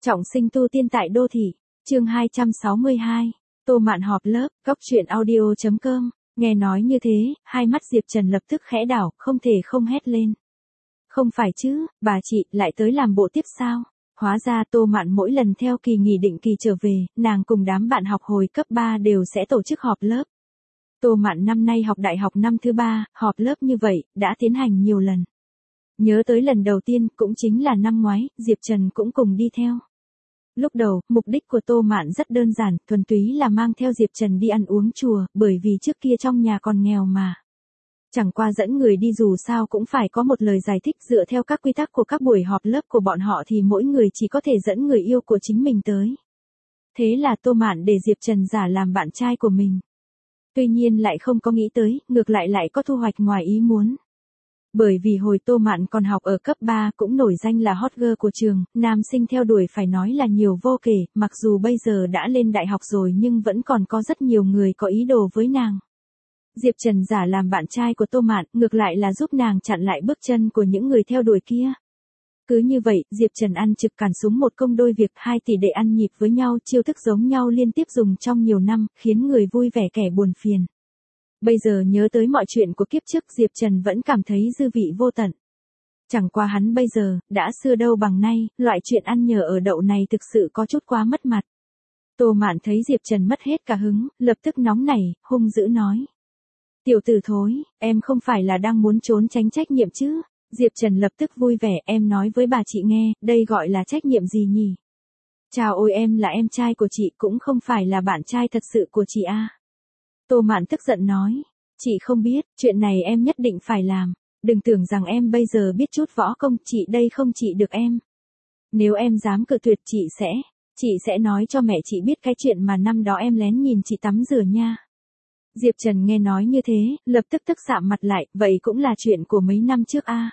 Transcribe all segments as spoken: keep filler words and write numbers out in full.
Trọng sinh tu tiên tại đô thị, chương hai trăm sáu mươi hai, Tô Mạn họp lớp, góc truyện audio chấm com, nghe nói như thế, hai mắt Diệp Trần lập tức khẽ đảo, không thể không hét lên. Không phải chứ, bà chị, lại tới làm bộ tiếp sao? Hóa ra Tô Mạn mỗi lần theo kỳ nghỉ định kỳ trở về, nàng cùng đám bạn học hồi cấp ba đều sẽ tổ chức họp lớp. Tô Mạn năm nay học đại học năm thứ ba, họp lớp như vậy, đã tiến hành nhiều lần. Nhớ tới lần đầu tiên, cũng chính là năm ngoái, Diệp Trần cũng cùng đi theo. Lúc đầu, mục đích của Tô Mạn rất đơn giản, thuần túy là mang theo Diệp Trần đi ăn uống chùa, bởi vì trước kia trong nhà còn nghèo mà. Chẳng qua dẫn người đi dù sao cũng phải có một lời giải thích dựa theo các quy tắc của các buổi họp lớp của bọn họ thì mỗi người chỉ có thể dẫn người yêu của chính mình tới. Thế là Tô Mạn để Diệp Trần giả làm bạn trai của mình. Tuy nhiên lại không có nghĩ tới, ngược lại lại có thu hoạch ngoài ý muốn. Bởi vì hồi Tô Mạn còn học ở cấp ba cũng nổi danh là hot girl của trường, nam sinh theo đuổi phải nói là nhiều vô kể, mặc dù bây giờ đã lên đại học rồi nhưng vẫn còn có rất nhiều người có ý đồ với nàng. Diệp Trần giả làm bạn trai của Tô Mạn, ngược lại là giúp nàng chặn lại bước chân của những người theo đuổi kia. Cứ như vậy, Diệp Trần ăn trực cản súng một công đôi việc, hai tỷ đệ ăn nhịp với nhau, chiêu thức giống nhau liên tiếp dùng trong nhiều năm, khiến người vui vẻ kẻ buồn phiền. Bây giờ nhớ tới mọi chuyện của kiếp trước, Diệp Trần vẫn cảm thấy dư vị vô tận. Chẳng qua hắn bây giờ, đã xưa đâu bằng nay, loại chuyện ăn nhờ ở đậu này thực sự có chút quá mất mặt. Tô Mạn thấy Diệp Trần mất hết cả hứng, lập tức nóng nảy, hung dữ nói. Tiểu tử thối, em không phải là đang muốn trốn tránh trách nhiệm chứ? Diệp Trần lập tức vui vẻ, em nói với bà chị nghe, đây gọi là trách nhiệm gì nhỉ? Chào ôi, em là em trai của chị, cũng không phải là bạn trai thật sự của chị à? Tô Mạn tức giận nói, chị không biết, chuyện này em nhất định phải làm. Đừng tưởng rằng em bây giờ biết chút võ công, chị đây không trị được em. Nếu em dám cự tuyệt chị sẽ, chị sẽ nói cho mẹ chị biết cái chuyện mà năm đó em lén nhìn chị tắm rửa nha. Diệp Trần nghe nói như thế, lập tức tức sạm mặt lại, vậy cũng là chuyện của mấy năm trước a. À.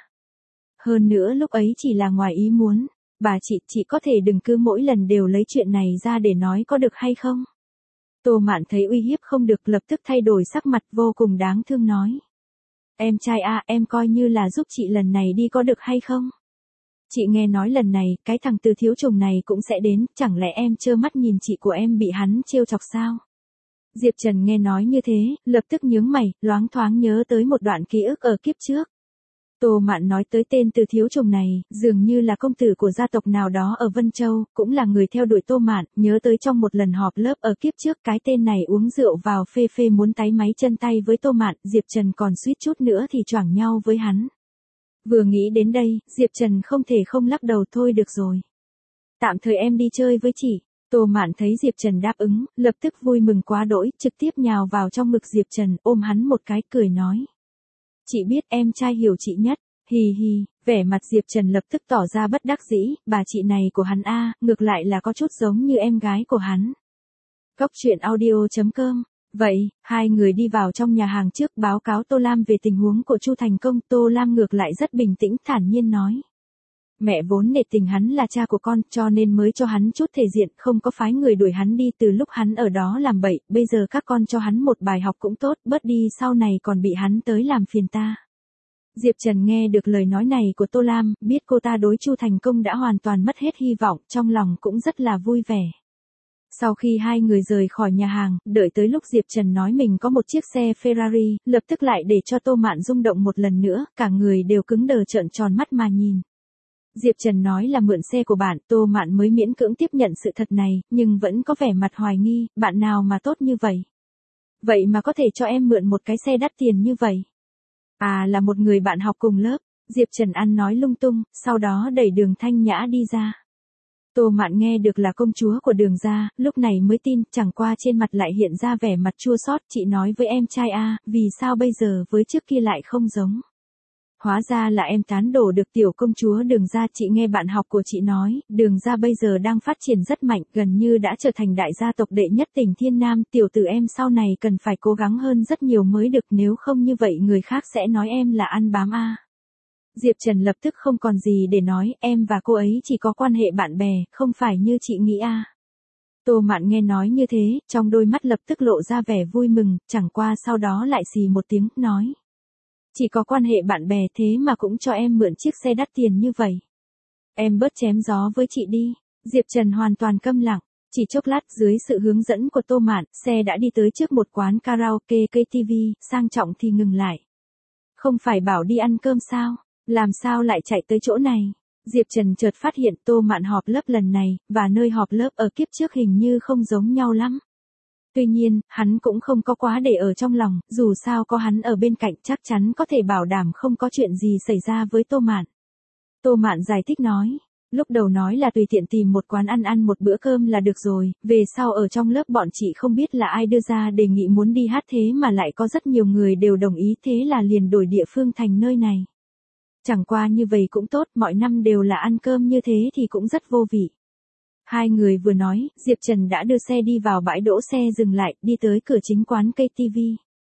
Hơn nữa lúc ấy chỉ là ngoài ý muốn, bà chị, chị có thể đừng cứ mỗi lần đều lấy chuyện này ra để nói có được hay không? Tô Mạn thấy uy hiếp không được, lập tức thay đổi sắc mặt vô cùng đáng thương nói. Em trai a, à, em coi như là giúp chị lần này đi có được hay không? Chị nghe nói lần này, cái thằng Từ Thiếu Trùng này cũng sẽ đến, chẳng lẽ em trơ mắt nhìn chị của em bị hắn trêu chọc sao? Diệp Trần nghe nói như thế, lập tức nhướng mày, loáng thoáng nhớ tới một đoạn ký ức ở kiếp trước. Tô Mạn nói tới tên Từ Thiếu Trùng này, dường như là công tử của gia tộc nào đó ở Vân Châu, cũng là người theo đuổi Tô Mạn, nhớ tới trong một lần họp lớp ở kiếp trước cái tên này uống rượu vào phê phê muốn táy máy chân tay với Tô Mạn, Diệp Trần còn suýt chút nữa thì choảng nhau với hắn. Vừa nghĩ đến đây, Diệp Trần không thể không lắc đầu, thôi được rồi. Tạm thời em đi chơi với chị. Tô Mạn thấy Diệp Trần đáp ứng, lập tức vui mừng quá đỗi, trực tiếp nhào vào trong ngực Diệp Trần, ôm hắn một cái, cười nói. Chị biết em trai hiểu chị nhất, hì hì, vẻ mặt Diệp Trần lập tức tỏ ra bất đắc dĩ, bà chị này của hắn a, ngược lại là có chút giống như em gái của hắn. Góc truyện audio chấm com. Vậy, hai người đi vào trong nhà hàng trước báo cáo Tô Lam về tình huống của Chu Thành Công, Tô Lam ngược lại rất bình tĩnh thản nhiên nói. Mẹ vốn nể tình hắn là cha của con, cho nên mới cho hắn chút thể diện, không có phái người đuổi hắn đi từ lúc hắn ở đó làm bậy, bây giờ các con cho hắn một bài học cũng tốt, bớt đi sau này còn bị hắn tới làm phiền ta. Diệp Trần nghe được lời nói này của Tô Lam, biết cô ta đối Chu Thành Công đã hoàn toàn mất hết hy vọng, trong lòng cũng rất là vui vẻ. Sau khi hai người rời khỏi nhà hàng, đợi tới lúc Diệp Trần nói mình có một chiếc xe Ferrari, lập tức lại để cho Tô Mạn rung động một lần nữa, cả người đều cứng đờ trợn tròn mắt mà nhìn. Diệp Trần nói là mượn xe của bạn, Tô Mạn mới miễn cưỡng tiếp nhận sự thật này, nhưng vẫn có vẻ mặt hoài nghi, bạn nào mà tốt như vậy? Vậy mà có thể cho em mượn một cái xe đắt tiền như vậy? À, là một người bạn học cùng lớp. Diệp Trần ăn nói lung tung, sau đó đẩy Đường Thanh Nhã đi ra. Tô Mạn nghe được là công chúa của Đường gia, lúc này mới tin, chẳng qua trên mặt lại hiện ra vẻ mặt chua xót, chị nói với em trai a, vì sao bây giờ với trước kia lại không giống? Hóa ra là em tán đổ được tiểu công chúa Đường gia, chị nghe bạn học của chị nói, Đường gia bây giờ đang phát triển rất mạnh, gần như đã trở thành đại gia tộc đệ nhất tỉnh Thiên Nam, tiểu tử em sau này cần phải cố gắng hơn rất nhiều mới được, nếu không như vậy người khác sẽ nói em là ăn bám a. Diệp Trần lập tức không còn gì để nói, em và cô ấy chỉ có quan hệ bạn bè, không phải như chị nghĩ a. Tô Mạn nghe nói như thế, trong đôi mắt lập tức lộ ra vẻ vui mừng, chẳng qua sau đó lại xì một tiếng, nói. Chỉ có quan hệ bạn bè thế mà cũng cho em mượn chiếc xe đắt tiền như vậy. Em bớt chém gió với chị đi. Diệp Trần hoàn toàn câm lặng. Chỉ chốc lát dưới sự hướng dẫn của Tô Mạn, xe đã đi tới trước một quán karaoke ca tê vê, sang trọng thì ngừng lại. Không phải bảo đi ăn cơm sao? Làm sao lại chạy tới chỗ này? Diệp Trần chợt phát hiện Tô Mạn họp lớp lần này, và nơi họp lớp ở kiếp trước hình như không giống nhau lắm. Tuy nhiên, hắn cũng không có quá để ở trong lòng, dù sao có hắn ở bên cạnh chắc chắn có thể bảo đảm không có chuyện gì xảy ra với Tô Mạn. Tô Mạn giải thích nói. Lúc đầu nói là tùy tiện tìm một quán ăn ăn một bữa cơm là được rồi, về sau ở trong lớp bọn chị không biết là ai đưa ra đề nghị muốn đi hát thế mà lại có rất nhiều người đều đồng ý, thế là liền đổi địa phương thành nơi này. Chẳng qua như vậy cũng tốt, mọi năm đều là ăn cơm như thế thì cũng rất vô vị. Hai người vừa nói, Diệp Trần đã đưa xe đi vào bãi đỗ xe dừng lại, đi tới cửa chính quán ca tê vê.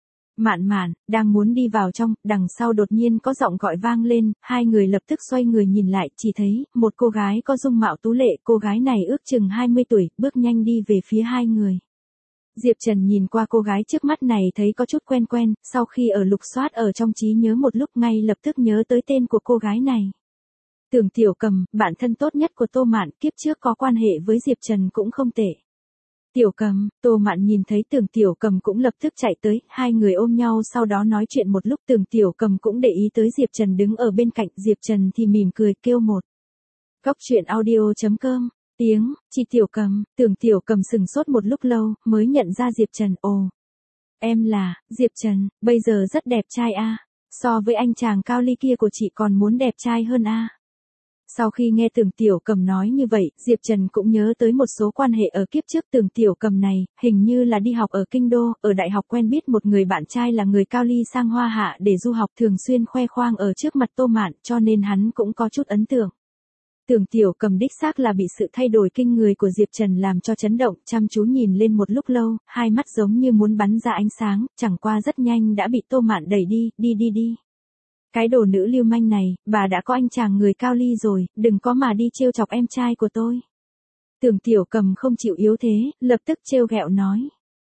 Mạn Mạn, đang muốn đi vào trong, đằng sau đột nhiên có giọng gọi vang lên, hai người lập tức xoay người nhìn lại, chỉ thấy, một cô gái có dung mạo tú lệ, cô gái này ước chừng hai mươi tuổi, bước nhanh đi về phía hai người. Diệp Trần nhìn qua cô gái trước mắt này thấy có chút quen quen, sau khi ở lục soát ở trong trí nhớ một lúc ngay lập tức nhớ tới tên của cô gái này. Tưởng Tiểu Cầm, bạn thân tốt nhất của Tô Mạn, kiếp trước có quan hệ với Diệp Trần cũng không tệ. Tiểu Cầm, Tô Mạn nhìn thấy Tưởng Tiểu Cầm cũng lập tức chạy tới, hai người ôm nhau sau đó nói chuyện một lúc. Tưởng Tiểu Cầm cũng để ý tới Diệp Trần đứng ở bên cạnh, Diệp Trần thì mỉm cười kêu một. Góc truyện audio chấm com, tiếng, chị Tiểu Cầm, Tưởng Tiểu Cầm sừng sốt một lúc lâu, mới nhận ra Diệp Trần, ồ. Em là, Diệp Trần, bây giờ rất đẹp trai a, so với anh chàng cao ly kia của chị còn muốn đẹp trai hơn a. Sau khi nghe Tưởng Tiểu Cầm nói như vậy, Diệp Trần cũng nhớ tới một số quan hệ ở kiếp trước. Tưởng Tiểu Cầm này, hình như là đi học ở Kinh Đô, ở đại học quen biết một người bạn trai là người cao ly sang Hoa Hạ để du học, thường xuyên khoe khoang ở trước mặt Tô Mạn, cho nên hắn cũng có chút ấn tượng. Tưởng Tiểu Cầm đích xác là bị sự thay đổi kinh người của Diệp Trần làm cho chấn động, chăm chú nhìn lên một lúc lâu, hai mắt giống như muốn bắn ra ánh sáng, chẳng qua rất nhanh đã bị Tô Mạn đẩy đi, đi đi đi. Cái đồ nữ lưu manh này, bà đã có anh chàng người cao ly rồi, đừng có mà đi trêu chọc em trai của tôi. Tưởng Tiểu Cầm không chịu yếu thế, lập tức trêu ghẹo nói.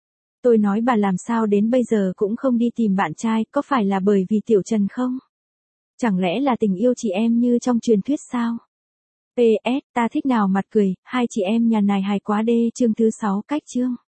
Tôi nói bà làm sao đến bây giờ cũng không đi tìm bạn trai, có phải là bởi vì Tiểu Trần không? Chẳng lẽ là tình yêu chị em như trong truyền thuyết sao? pê ét, ta thích nào mặt cười, hai chị em nhà này hài quá đê. Chương thứ sáu, cách chương.